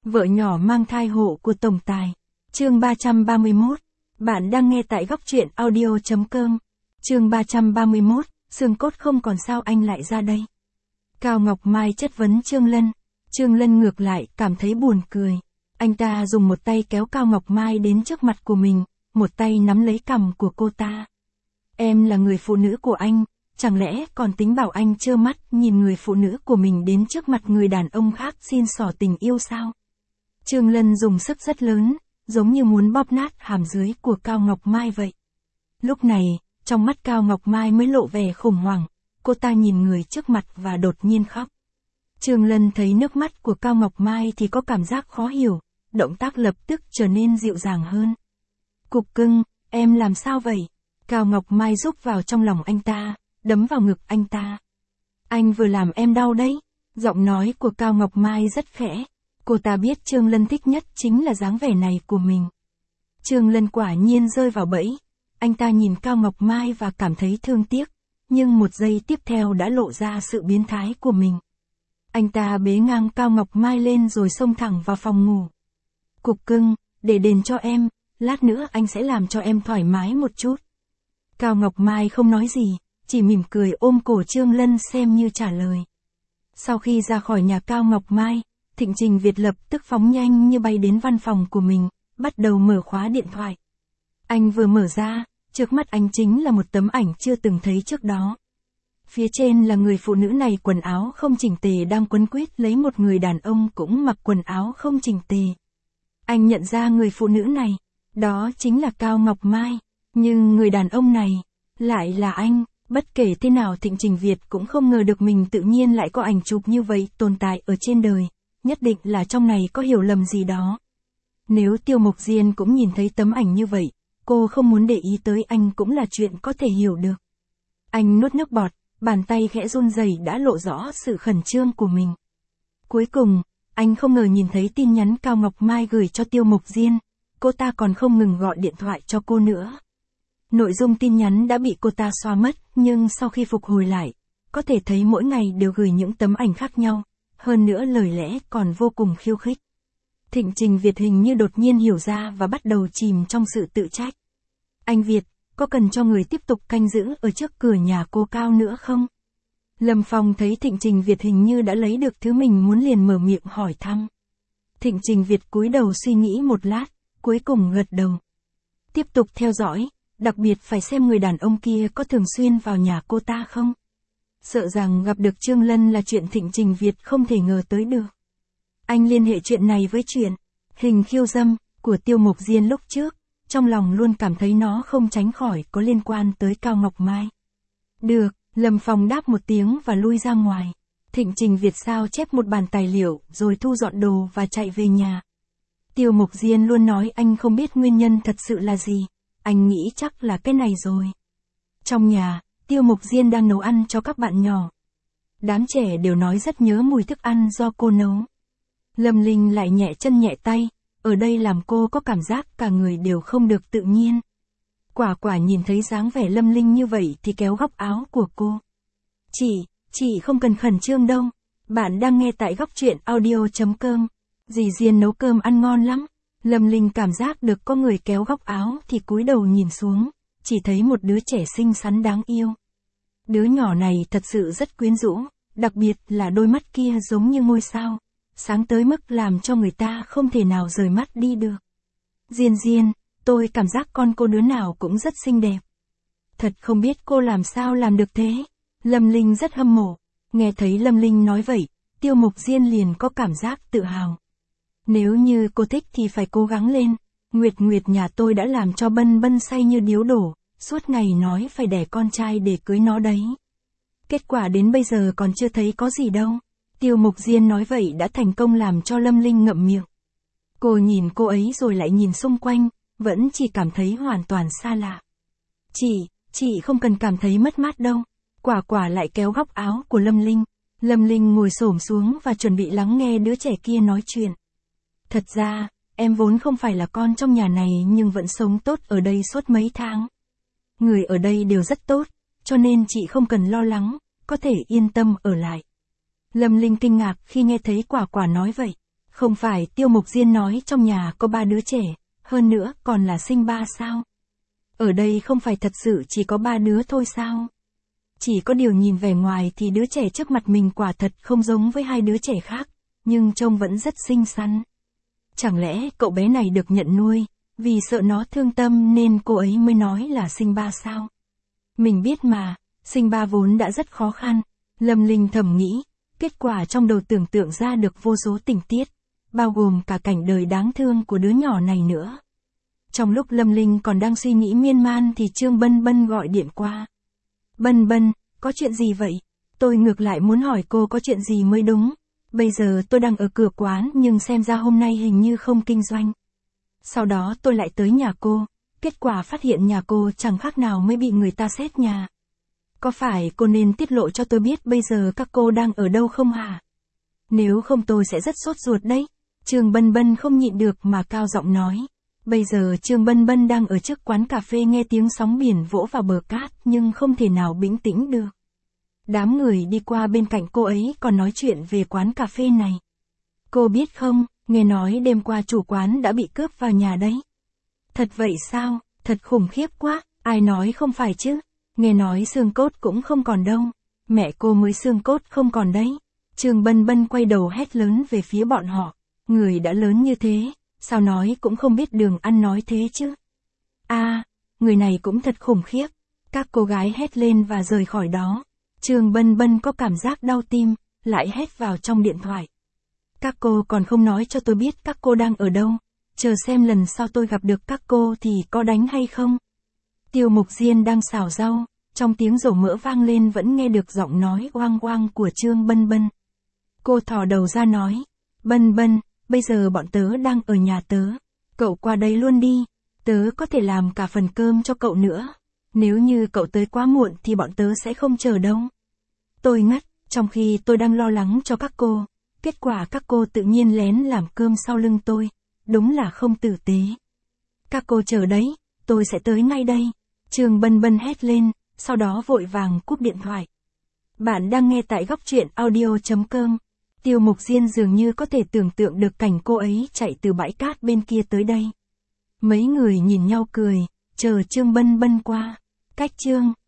Vợ nhỏ mang thai hộ của tổng tài. Chương 331. Bạn đang nghe tại góc truyện audio.com. Chương 331. Xương cốt không còn sao anh lại ra đây. Cao Ngọc Mai chất vấn Trương Lân. Trương Lân ngược lại cảm thấy buồn cười. Anh ta dùng một tay kéo Cao Ngọc Mai đến trước mặt của mình, một tay nắm lấy cằm của cô ta. Em là người phụ nữ của anh, chẳng lẽ còn tính bảo anh trơ mắt nhìn người phụ nữ của mình đến trước mặt người đàn ông khác xin xỏ tình yêu sao? Trương Lân dùng sức rất lớn, giống như muốn bóp nát hàm dưới của Cao Ngọc Mai vậy. Lúc này, trong mắt Cao Ngọc Mai mới lộ vẻ khủng hoảng, cô ta nhìn người trước mặt và đột nhiên khóc. Trương Lân thấy nước mắt của Cao Ngọc Mai thì có cảm giác khó hiểu, động tác lập tức trở nên dịu dàng hơn. Cục cưng, em làm sao vậy? Cao Ngọc Mai rúc vào trong lòng anh ta, đấm vào ngực anh ta. Anh vừa làm em đau đấy. Giọng nói của Cao Ngọc Mai rất khẽ. Cô ta biết Trương Lân thích nhất chính là dáng vẻ này của mình. Trương Lân quả nhiên rơi vào bẫy. Anh ta nhìn Cao Ngọc Mai và cảm thấy thương tiếc, nhưng một giây tiếp theo đã lộ ra sự biến thái của mình. Anh ta bế ngang Cao Ngọc Mai lên rồi xông thẳng vào phòng ngủ. Cục cưng, để đền cho em, lát nữa anh sẽ làm cho em thoải mái một chút. Cao Ngọc Mai không nói gì, chỉ mỉm cười ôm cổ Trương Lân xem như trả lời. Sau khi ra khỏi nhà Cao Ngọc Mai, Thịnh Trình Việt lập tức phóng nhanh như bay đến văn phòng của mình, bắt đầu mở khóa điện thoại. Anh vừa mở ra, trước mắt anh chính là một tấm ảnh chưa từng thấy trước đó. Phía trên là người phụ nữ này quần áo không chỉnh tề đang quấn quýt lấy một người đàn ông cũng mặc quần áo không chỉnh tề. Anh nhận ra người phụ nữ này, đó chính là Cao Ngọc Mai, nhưng người đàn ông này lại là anh. Bất kể thế nào Thịnh Trình Việt cũng không ngờ được mình tự nhiên lại có ảnh chụp như vậy tồn tại ở trên đời, nhất định là trong này có hiểu lầm gì đó. Nếu Tiêu Mộc Diên cũng nhìn thấy tấm ảnh như vậy, cô không muốn để ý tới anh cũng là chuyện có thể hiểu được. Anh nuốt nước bọt, bàn tay khẽ run rẩy đã lộ rõ sự khẩn trương của mình. Cuối cùng, anh không ngờ nhìn thấy tin nhắn Cao Ngọc Mai gửi cho Tiêu Mộc Diên, cô ta còn không ngừng gọi điện thoại cho cô nữa. Nội dung tin nhắn đã bị cô ta xóa mất, nhưng sau khi phục hồi lại, có thể thấy mỗi ngày đều gửi những tấm ảnh khác nhau, hơn nữa lời lẽ còn vô cùng khiêu khích. Thịnh Trình Việt hình như đột nhiên hiểu ra và bắt đầu chìm trong sự tự trách. Anh Việt, có cần cho người tiếp tục canh giữ ở trước cửa nhà cô Cao nữa không? Lâm Phong thấy Thịnh Trình Việt hình như đã lấy được thứ mình muốn liền mở miệng hỏi thăm. Thịnh Trình Việt cúi đầu suy nghĩ một lát, cuối cùng gật đầu. Tiếp tục theo dõi. Đặc biệt phải xem người đàn ông kia có thường xuyên vào nhà cô ta không. Sợ rằng gặp được Trương Lân là chuyện Thịnh Trình Việt không thể ngờ tới được. Anh liên hệ chuyện này với chuyện hình khiêu dâm của Tiêu Mộc Diên lúc trước, trong lòng luôn cảm thấy nó không tránh khỏi có liên quan tới Cao Ngọc Mai. Được, Lâm Phong đáp một tiếng và lui ra ngoài. Thịnh Trình Việt sao chép một bản tài liệu rồi thu dọn đồ và chạy về nhà. Tiêu Mộc Diên luôn nói anh không biết nguyên nhân thật sự là gì. Anh nghĩ chắc là cái này rồi. Trong nhà, Tiêu Mộc Diên đang nấu ăn cho các bạn nhỏ. Đám trẻ đều nói rất nhớ mùi thức ăn do cô nấu. Lâm Linh lại nhẹ chân nhẹ tay, ở đây làm cô có cảm giác cả người đều không được tự nhiên. Quả quả nhìn thấy dáng vẻ Lâm Linh như vậy thì kéo góc áo của cô. Chị không cần khẩn trương đâu. Bạn đang nghe tại góc truyện audio.com. Dì Diên nấu cơm ăn ngon lắm. Lâm Linh cảm giác được có người kéo góc áo thì cúi đầu nhìn xuống, chỉ thấy một đứa trẻ xinh xắn đáng yêu. Đứa nhỏ này thật sự rất quyến rũ, đặc biệt là đôi mắt kia giống như ngôi sao, sáng tới mức làm cho người ta không thể nào rời mắt đi được. Diên, tôi cảm giác con cô đứa nào cũng rất xinh đẹp. Thật không biết cô làm sao làm được thế. Lâm Linh rất hâm mộ. Nghe thấy Lâm Linh nói vậy, Tiêu Mộc Diên liền có cảm giác tự hào. Nếu như cô thích thì phải cố gắng lên. Nguyệt nhà tôi đã làm cho Bân Bân say như điếu đổ, suốt ngày nói phải đẻ con trai để cưới nó đấy. Kết quả đến bây giờ còn chưa thấy có gì đâu. Tiêu Mộc Diên nói vậy đã thành công làm cho Lâm Linh ngậm miệng. Cô nhìn cô ấy rồi lại nhìn xung quanh, vẫn chỉ cảm thấy hoàn toàn xa lạ. Chị không cần cảm thấy mất mát đâu. Quả quả lại kéo góc áo của Lâm Linh. Lâm Linh ngồi xổm xuống và chuẩn bị lắng nghe đứa trẻ kia nói chuyện. Thật ra, em vốn không phải là con trong nhà này nhưng vẫn sống tốt ở đây suốt mấy tháng. Người ở đây đều rất tốt, cho nên chị không cần lo lắng, có thể yên tâm ở lại. Lâm Linh kinh ngạc khi nghe thấy quả quả nói vậy. Không phải Tiêu Mục Diên nói trong nhà có 3 đứa trẻ, hơn nữa còn là sinh 3 sao? Ở đây không phải thật sự chỉ có 3 đứa thôi sao? Chỉ có điều nhìn vẻ ngoài thì đứa trẻ trước mặt mình quả thật không giống với 2 đứa trẻ khác, nhưng trông vẫn rất xinh xắn. Chẳng lẽ cậu bé này được nhận nuôi, vì sợ nó thương tâm nên cô ấy mới nói là sinh 3 sao? Mình biết mà, sinh 3 vốn đã rất khó khăn, Lâm Linh thầm nghĩ, kết quả trong đầu tưởng tượng ra được vô số tình tiết, bao gồm cả cảnh đời đáng thương của đứa nhỏ này nữa. Trong lúc Lâm Linh còn đang suy nghĩ miên man thì Trương Bân Bân gọi điện qua. Bân Bân, có chuyện gì vậy? Tôi ngược lại muốn hỏi cô có chuyện gì mới đúng. Bây giờ tôi đang ở cửa quán nhưng xem ra hôm nay hình như không kinh doanh. Sau đó tôi lại tới nhà cô, kết quả phát hiện nhà cô chẳng khác nào mới bị người ta xét nhà. Có phải cô nên tiết lộ cho tôi biết bây giờ các cô đang ở đâu không hả? Nếu không tôi sẽ rất sốt ruột đấy. Trương Bân Bân không nhịn được mà cao giọng nói. Bây giờ Trương Bân Bân đang ở trước quán cà phê nghe tiếng sóng biển vỗ vào bờ cát nhưng không thể nào bình tĩnh được. Đám người đi qua bên cạnh cô ấy còn nói chuyện về quán cà phê này. Cô biết không, nghe nói đêm qua chủ quán đã bị cướp vào nhà đấy. Thật vậy sao, thật khủng khiếp quá, ai nói không phải chứ. Nghe nói xương cốt cũng không còn đâu. Mẹ cô mới xương cốt không còn đấy. Trương Bân Bân quay đầu hét lớn về phía bọn họ. Người đã lớn như thế, sao nói cũng không biết đường ăn nói thế chứ. Người này cũng thật khủng khiếp. Các cô gái hét lên và rời khỏi đó. Trương Bân Bân có cảm giác đau tim, lại hét vào trong điện thoại. Các cô còn không nói cho tôi biết các cô đang ở đâu. Chờ xem lần sau tôi gặp được các cô thì có đánh hay không. Tiêu Mục Diên đang xào rau, trong tiếng dầu mỡ vang lên vẫn nghe được giọng nói oang oang của Trương Bân Bân. Cô thò đầu ra nói, Bân Bân, bây giờ bọn tớ đang ở nhà tớ. Cậu qua đây luôn đi, tớ có thể làm cả phần cơm cho cậu nữa. Nếu như cậu tới quá muộn thì bọn tớ sẽ không chờ đâu. Tôi ngắt, trong khi tôi đang lo lắng cho các cô. Kết quả các cô tự nhiên lén làm cơm sau lưng tôi. Đúng là không tử tế. Các cô chờ đấy, tôi sẽ tới ngay đây. Trương Bân Bân hét lên, sau đó vội vàng cúp điện thoại. Bạn đang nghe tại góc truyện audio.com. Tiêu Mục Diên dường như có thể tưởng tượng được cảnh cô ấy chạy từ bãi cát bên kia tới đây. Mấy người nhìn nhau cười, chờ Trương Bân Bân qua. Cách Trương